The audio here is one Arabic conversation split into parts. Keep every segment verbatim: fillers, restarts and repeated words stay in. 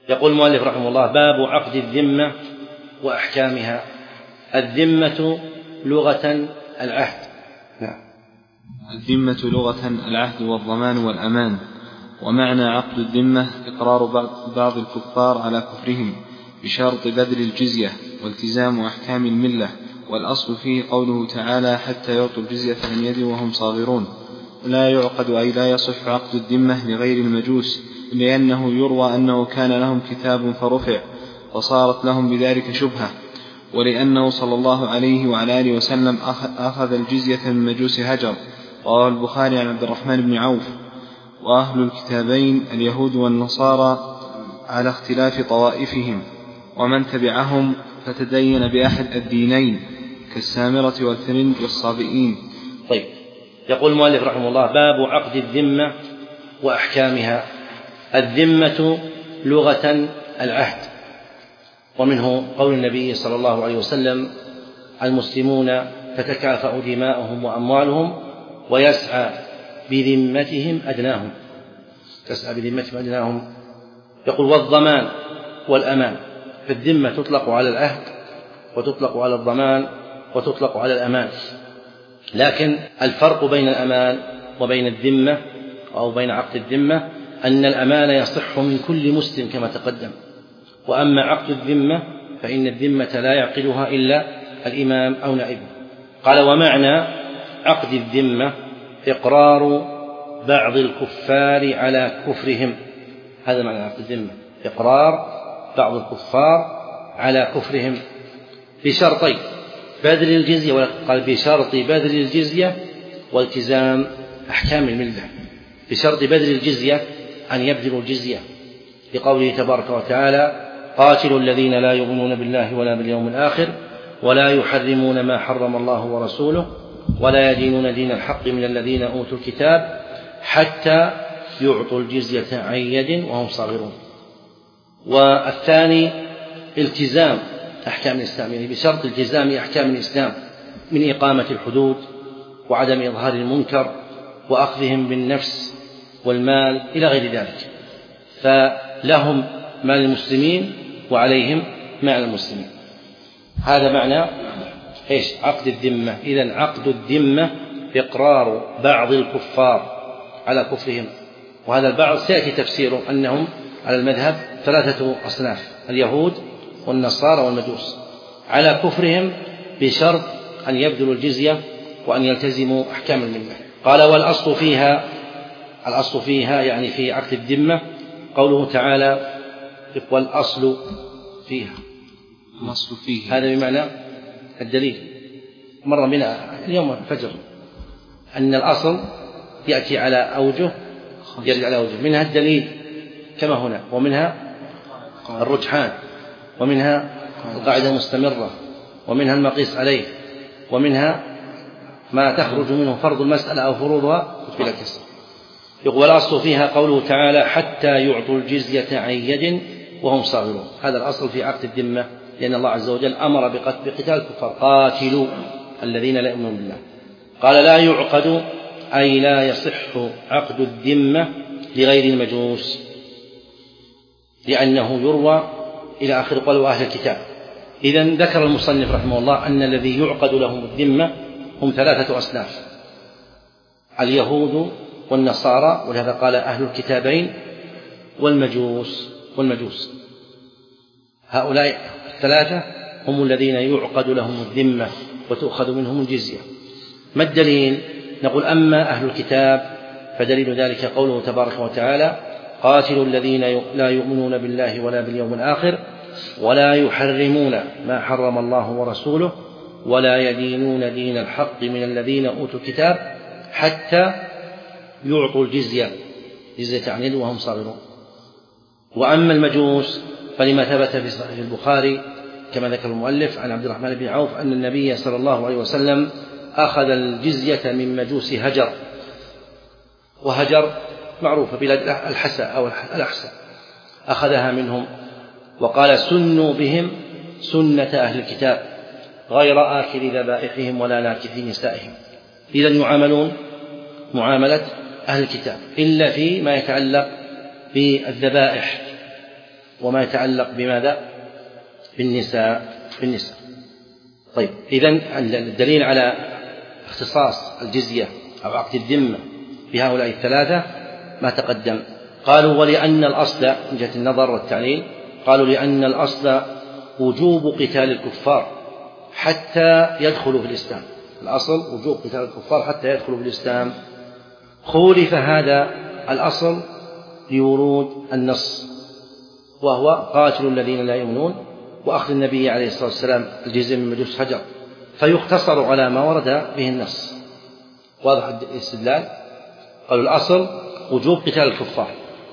يقول المؤلف رحمه الله: باب عقد الذمة وأحكامها. الذمة لغة العهد. نعم. الذمة لغة العهد والضمان والأمان. ومعنى عقد الذمة إقرار بعض الكفار على كفرهم بشرط بذل الجزية والتزام أحكام الملة. والأصل فيه قوله تعالى: حتى يعطوا الجزية عن يد وهم صاغرون. لا يعقد أي لا يصح عقد الذمة لغير المجوس، لأنه يروى أنه كان لهم كتاب فرفع وصارت لهم بذلك شبهة، ولأنه صلى الله عليه وعلى آله وسلم أخذ الجزية من مجوس هجر. رواه البخاري عن عبد الرحمن بن عوف. وأهل الكتابين اليهود والنصارى على اختلاف طوائفهم، ومن تبعهم فتدين بأحد الدينين كالسامرة والفرنج والصابئين. طيب، يقول المؤلف رحمه الله: باب عقد الذمة وأحكامها. الذمة لغة العهد، ومنه قول النبي صلى الله عليه وسلم: المسلمون تتكافأ دماؤهم وأموالهم ويسعى بذمتهم أدناهم. تسعى بذمتهم أدناهم. يقول: والضمان والأمان. فالذمة تطلق على العهد وتطلق على الضمان وتطلق على الأمان، لكن الفرق بين الأمان وبين الذمة أو بين عقد الذمة أن الأمان يصح من كل مسلم كما تقدم، وأما عقد الذمة فإن الذمة لا يعقدها إلا الإمام أو نائبه. قال: ومعنى عقد الذمة إقرار بعض الكفار على كفرهم. هذا معنى عقد الذمة، إقرار بعض الكفار على كفرهم بشرطين: بذل الجزية، قال بشرط بذل الجزية والتزام أحكام الملة. بشرط بذل الجزية أن يبذلوا الجزية، لقوله تبارك وتعالى: قاتلوا الذين لا يؤمنون بالله ولا باليوم الآخر ولا يحرمون ما حرم الله ورسوله ولا يدينون دين الحق من الذين أوتوا الكتاب حتى يعطوا الجزية عن يد وهم صاغرون. والثاني التزام أحكام الإسلام، يعني بشرط التزام أحكام الإسلام من إقامة الحدود وعدم إظهار المنكر وأخذهم بالنفس والمال إلى غير ذلك. فلهم مال المسلمين وعليهم مال المسلمين. هذا معنى إيش؟ عقد الذمة. إذن عقد الذمة إقرار بعض الكفار على كفرهم، وهذا البعض سيأتي تفسيره أنهم على المذهب ثلاثة أصناف: اليهود والنصارى والمجوس، على كفرهم بشرط أن يبذلوا الجزية وأن يلتزموا أحكام الملة. قال: والأصل فيها. الأصل فيها يعني في عقد الذمة قوله تعالى: والأصل فيها. الأصل فيها هذا بمعنى الدليل، مر بنا اليوم الفجر أن الأصل يأتي على أوجه، يرد على أوجه، منها الدليل كما هنا، ومنها الرجحان، ومنها القاعدة المستمرة، ومنها المقيس عليه، ومنها ما تخرج منه فرض المسألة أو فروضها بلا كسر. يقول: الأصل فيها قوله تعالى: حتى يعطوا الجزية عن يد وهم صاغرون. هذا الأصل في عقد الذمة، لأن الله عز وجل أمر بقتال الكفار: قاتلوا الذين لا يؤمنون بالله. قال: لا يعقد أي لا يصح عقد الذمة لغير المجوس، لأنه يروى إلى آخر قول أهل الكتاب. إذن ذكر المصنف رحمه الله أن الذي يعقد لهم الذمة هم ثلاثة أصناف: اليهود والنصارى، ولهذا قال أهل الكتابين، والمجوس والمجوس هؤلاء الثلاثة هم الذين يعقد لهم الذمة وتؤخذ منهم الجزية. ما الدليل؟ نقول: أما أهل الكتاب فدليل ذلك قوله تبارك وتعالى: قاتلوا الذين لا يؤمنون بالله ولا باليوم الآخر ولا يحرمون ما حرم الله ورسوله ولا يدينون دين الحق من الذين أوتوا الكتاب حتى يعطوا الجزية جزية عن يد وهم صاغرون. وأما المجوس فلما ثبت في البخاري كما ذكر المؤلف عن عبد الرحمن بن عوف أن النبي صلى الله عليه وسلم أخذ الجزية من مجوس هجر، وهجر معروفة بلاد الحسا أو الأحسا، أخذها منهم وقال: سنوا بهم سنة أهل الكتاب غير آكل ذبائحهم ولا ناكث نسائهم. إذن يعاملون معاملة أهل الكتاب إلا فيما يتعلق بالذبائح وما يتعلق بماذا؟ بالنساء بالنساء. طيب، إذن الدليل على اختصاص الجزية أو عقد الذمة بهؤلاء الثلاثة ما تقدم. قالوا ولأن الأصل من جهة النظر والتعليل، قالوا لأن الأصل وجوب قتال الكفار حتى يدخلوا في الإسلام. الأصل وجوب قتال الكفار حتى يدخلوا في الإسلام. خولف هذا الأصل لورود النص، وهو قاتل الذين لا يؤمنون، وأخذ النبي عليه الصلاة والسلام الجزية من مجوس هجر، فيقتصر على ما ورد به النص. واضح الاستدلال؟ قالوا الأصل وجوب قتال الكفار،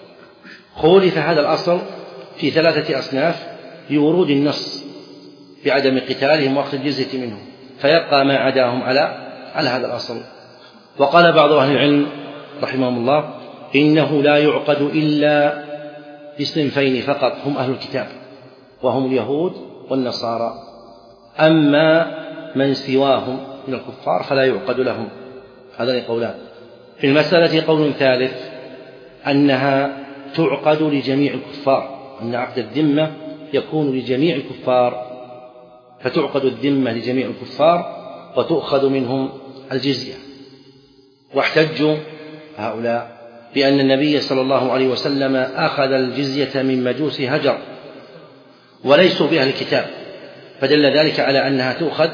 خولف هذا الأصل في ثلاثة أصناف لورود النص بعدم قتالهم وأخذ الجزية منهم، فيبقى ما عداهم على على هذا الأصل. وقال بعض أهل العلم رحمهم الله إنه لا يعقد إلا بصنفين فقط، هم أهل الكتاب وهم اليهود والنصارى، أما من سواهم من الكفار فلا يعقد لهم. هذان قولان. في المسألة قول ثالث أنها تعقد لجميع الكفار، أن عقد الذمة يكون لجميع الكفار، فتعقد الذمة لجميع الكفار وتؤخذ منهم الجزية. واحتجوا هؤلاء بأن النبي صلى الله عليه وسلم أخذ الجزية من مجوس هجر وليسوا بأهل الكتاب، فدل ذلك على أنها تؤخذ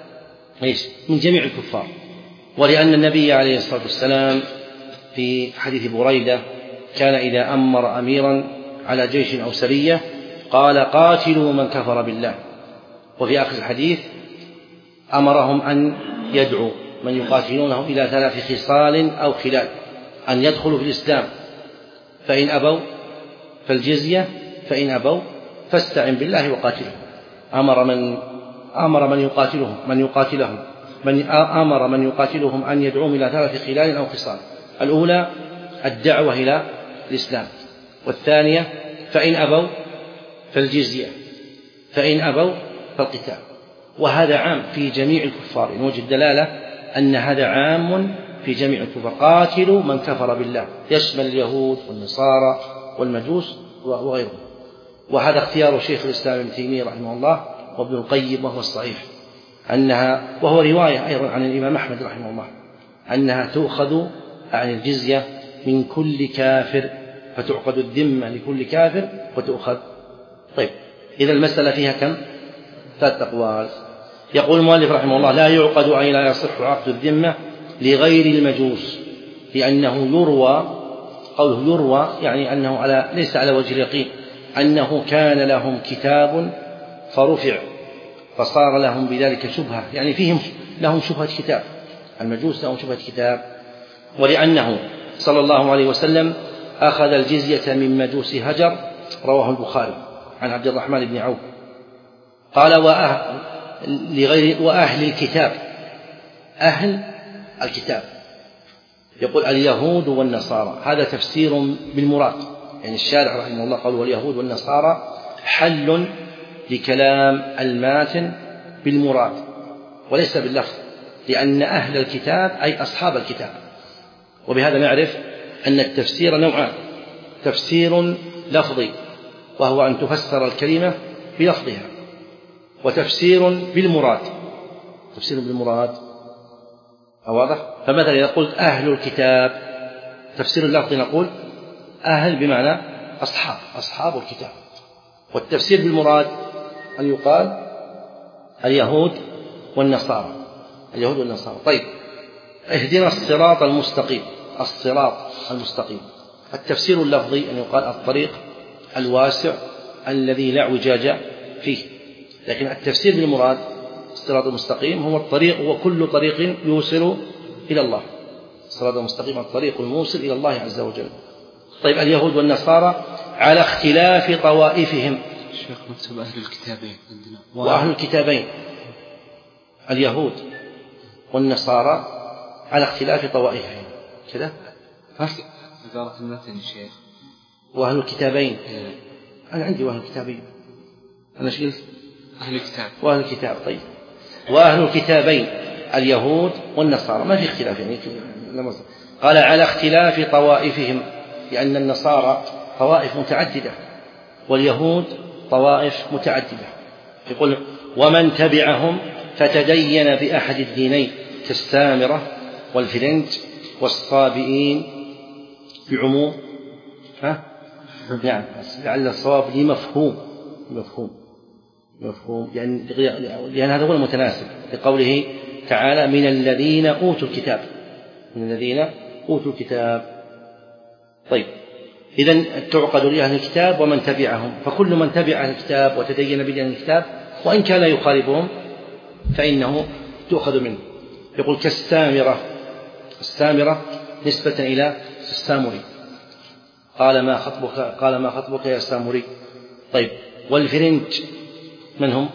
من جميع الكفار. ولأن النبي عليه الصلاة والسلام في حديث بريدة كان إذا أمر أميرا على جيش أو سرية قال قاتلوا من كفر بالله، وفي آخر الحديث أمرهم أن يدعوا من يقاتلونه إلى ثلاث خصال أو خلال: أن يدخلوا في الإسلام، فإن أبوا فالجزية، فإن أبوا فاستعن بالله وقاتلهم. أمر من أمر من يقاتلهم من يقاتلهم من أمر من يقاتلهم أن يدعوهم إلى ثلاث خلال أو خصال: الأولى الدعوة إلى الإسلام، والثانية فإن أبوا فالجزية، فإن أبوا فالقتال. وهذا عام في جميع الكفار، من وجه الدلالة أن هذا عام في جميع الكفار. قاتلوا من كفر بالله يشمل اليهود والنصارى والمجوس وغيرهم. وهذا اختيار شيخ الإسلام ابن تيمية رحمه الله وابن القيم، وهو الصحيح أنها، وهو رواية أيضا عن الإمام أحمد رحمه الله، أنها تؤخذ عن الجزية من كل كافر، فتعقد الذمة لكل كافر وتؤخذ. طيب، إذا المسألة فيها كم؟ ثلاث أقوال. يقول المؤلف رحمه الله: لا يعقد أي لا يصح عقد الذمة لغير المجوس، لأنه يروى، قوله يروى يعني أنه على ليس على وجه اليقين، أنه كان لهم كتاب فرفع فصار لهم بذلك شبهة، يعني فيهم لهم شبهة كتاب، المجوس لهم شبهة كتاب. ولأنه صلى الله عليه وسلم أخذ الجزية من مجوس هجر، رواه البخاري عن عبد الرحمن بن عوف قال: وأهل لغير وأهل الكتاب، أهل الكتاب يقول اليهود والنصارى، هذا تفسير بالمراد، يعني الشارح رحمه الله قال واليهود والنصارى حل لكلام الماتن بالمراد وليس باللفظ، لأن أهل الكتاب أي أصحاب الكتاب. وبهذا نعرف أن التفسير نوعان: تفسير لفظي وهو أن تفسر الكلمة بلفظها، وتفسير بالمراد. تفسير بالمراد واضح؟ فمثلا إذا قلت أهل الكتاب تفسير اللفظ نقول أهل بمعنى أصحاب، أصحاب الكتاب. والتفسير بالمراد أن يقال اليهود والنصارى، اليهود والنصارى. طيب، اهدنا الصراط المستقيم، الصراط المستقيم. التفسير اللفظي أن يقال الطريق الواسع الذي لا اعوجاج فيه، لكن التفسير بالمراد الصراط المستقيم هو الطريق وكل طريق يوصل إلى الله. الصراط المستقيم الطريق الموصل إلى الله عز وجل. طيب، اليهود والنصارى على اختلاف طوائفهم. شيخ مكتوب أهل الكتابين عندنا. وأهل الكتابين اليهود والنصارى على اختلاف طوائفهم كذا. عبارة المتن شيخ. وأهل الكتابين أنا عندي وأهل الكتابين، أنا ايش قلت؟ أهل الكتاب. وأهل الكتاب. طيب، وأهل الكتابين اليهود والنصارى ما في اختلاف، يعني قال على اختلاف طوائفهم، لأن النصارى طوائف متعددة، واليهود طوائف متعددة. يقول ومن تبعهم فتدين بأحد الدينين كالسامرة والفرنج والصابئين بعموم ها؟ نعم لعل الصواب لي مفهوم مفهوم مفهوم لأن, لأن هذا هو المتناسب لقوله تعالى من الذين أوتوا الكتاب من الذين أوتوا الكتاب. طيب إذن تعقد لأهل الكتاب ومن تبعهم، فكل من تبع أهل الكتاب وتدين بدين الكتاب وإن كان يخالفهم فإنه تؤخذ منه. يقول كالسامرة، السامرة نسبة إلى السامري، قال ما خطبك قال ما خطبك يا سامري. طيب والفرنج من هم؟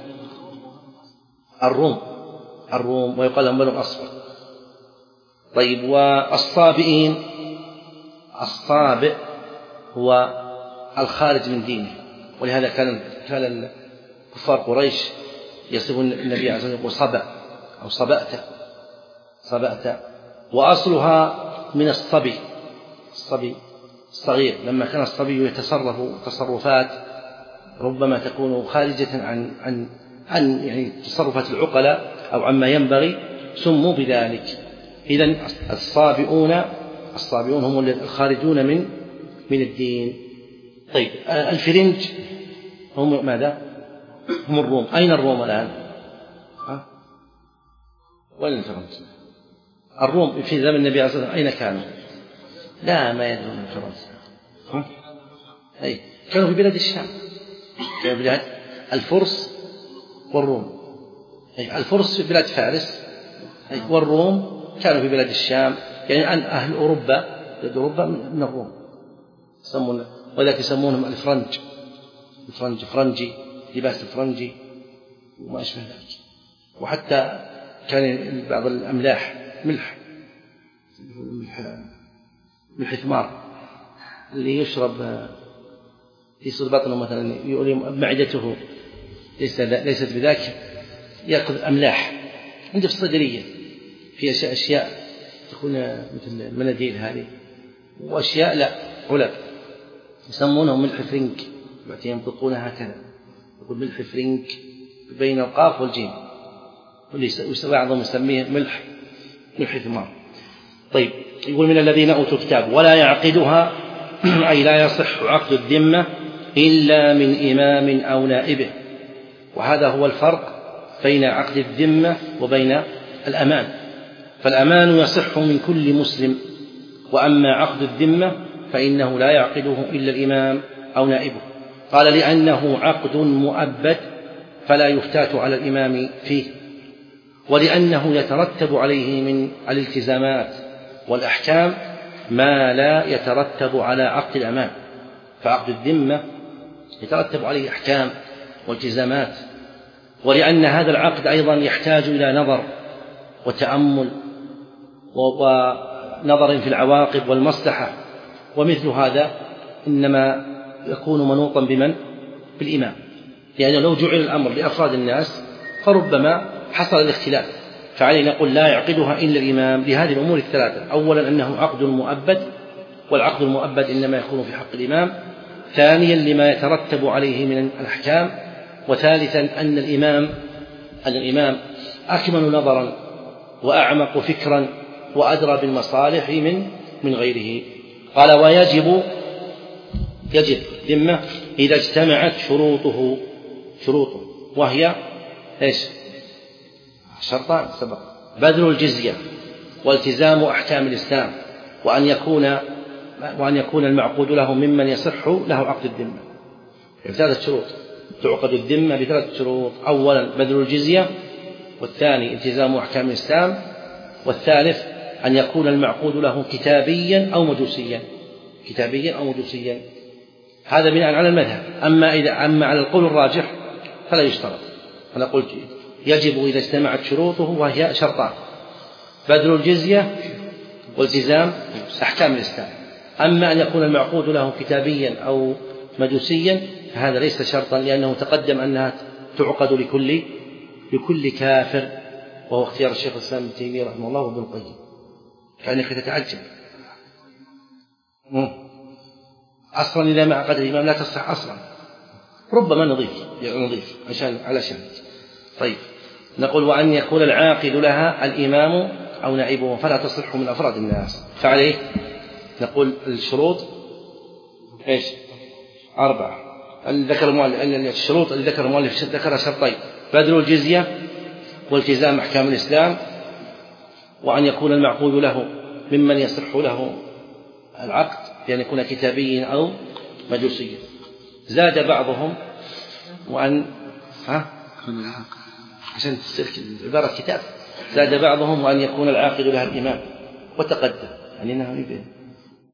الروم الروم ويقال لهم بنو الأصفر. طيب والصابئين، الصابئ هو الخارج من دينه، ولهذا كان كان كفار قريش يصفون النبي عليه الصلاة والسلام يقول صبأ أو صبأت صبأت، وأصلها من الصبي، الصبي الصغير، لما كان الصبي يتصرف تصرفات ربما تكون خارجة عن عن عن يعني تصرفات العقلاء أو عما ينبغي سموا بذلك. إذن الصابئون الصابئون هم الخارجون من من الدين. طيب الفرنج هم ماذا؟ هم الروم. أين الروم الآن؟ ها؟ وين الفرنج؟ الروم في زمن النبي عليه الصلاة والسلام أين كانوا؟ لا ما يدرون الفرنج. أي كانوا في بلاد الشام، كانوا في بلاد الفرس والروم. أي الفرس في بلاد فارس، أي والروم كانوا في بلاد الشام، يعني عن أهل أوروبا، بلاد أوروبا من الروم يسمون، ولذلك يسمونهم الفرنج، الفرنج فرنجي، لباس الفرنجي وما أشبه ذلك. وحتى كان بعض الأملاح ملح ملح, ملح ثمار اللي يشرب يصير بطنه مثلا يؤلم معدته ليس ليست بذاك، يأخذ أملاح عنده في الصيدلية في أشياء أشياء تكون مثل المناديل هذه، وأشياء لا علب يسمونه ملح فرنك، ينطقونها هكذا يقول ملح فرنك بين القاف والجيم، وبعضهم يسميه ملح ملح ثمار. طيب يقول من الذين أوتوا الكتاب ولا يعقدها أي لا يصح عقد الذمة إلا من إمام أو نائبه، وهذا هو الفرق بين عقد الذمة وبين الأمان. فالأمان يصح من كل مسلم، وأما عقد الذمة فإنه لا يعقده إلا الإمام أو نائبه. قال لأنه عقد مؤبد فلا يفتات على الإمام فيه، ولأنه يترتب عليه من الالتزامات والأحكام ما لا يترتب على عقد الأمان. فعقد الذمة يترتب عليه أحكام والتزامات، ولأن هذا العقد أيضا يحتاج إلى نظر وتأمل ونظر في العواقب والمصلحة، ومثل هذا إنما يكون منوطا بمن؟ بالإمام، لأنه يعني لو جعل الأمر لأفراد الناس فربما حصل الاختلاف، فعليه نقول لا يعقدها إلا الإمام لهذه الأمور الثلاثة. أولا أنه عقد مؤبد، والعقد المؤبد إنما يكون في حق الإمام. ثانيا لما يترتب عليه من الأحكام. وثالثا أن الإمام أن الإمام أكمل نظرا وأعمق فكرا وأدرى بالمصالح من من غيره. قال ويجب يجب ذمة إذا اجتمعت شروطه شروطه وهي إيش؟ شرطان سبق: بذل الجزية والتزام أحكام الإسلام، وأن يكون وأن يكون المعقود له ممن يصح له عقد الذمة. ثلاثة شروط تعقد الذمة بثلاث شروط: أولا بذل الجزية، والثاني التزام أحكام الإسلام، والثالث أن يكون المعقود له كتابيا أو مجوسيا كتابيا أو مجوسيا. هذا بناء على المذهب. أما إذا أما على القول الراجح فلا يشترط. أنا قلت يجب إذا اجتمعت شروطه وهي شرطان: بذل الجزية والتزام أحكام الإسلام. أما أن يكون المعقود له كتابيا أو مجوسيا فهذا ليس شرطا، لأنه تقدم أنها تعقد لكل لكل كافر، وهو اختيار الشيخ الإسلام ابن تيمية رحمه الله وابن القيم. كأنك تتعجب أصلا إذا ما عقد الإمام لا تصح أصلا، ربما نضيف يعني نضيف عشان علشان طيب نقول وأن يكون العاقد لها الإمام أو نائبه فلا تصح من أفراد الناس. فعليه نقول الشروط إيش أربعة. ذكر المؤلف الشروط اللي ذكر المؤلف ذكر شرطين: بذل الجزية والتزام أحكام الإسلام، وأن يكون المعقود له ممن يصح له العقد بأن يكون كتابيا أو مجوسيا. زاد بعضهم وأن ها عشان عبارة كتاب زاد بعضهم وأن يكون العاقد لها الإمام وتقدم يعني أنه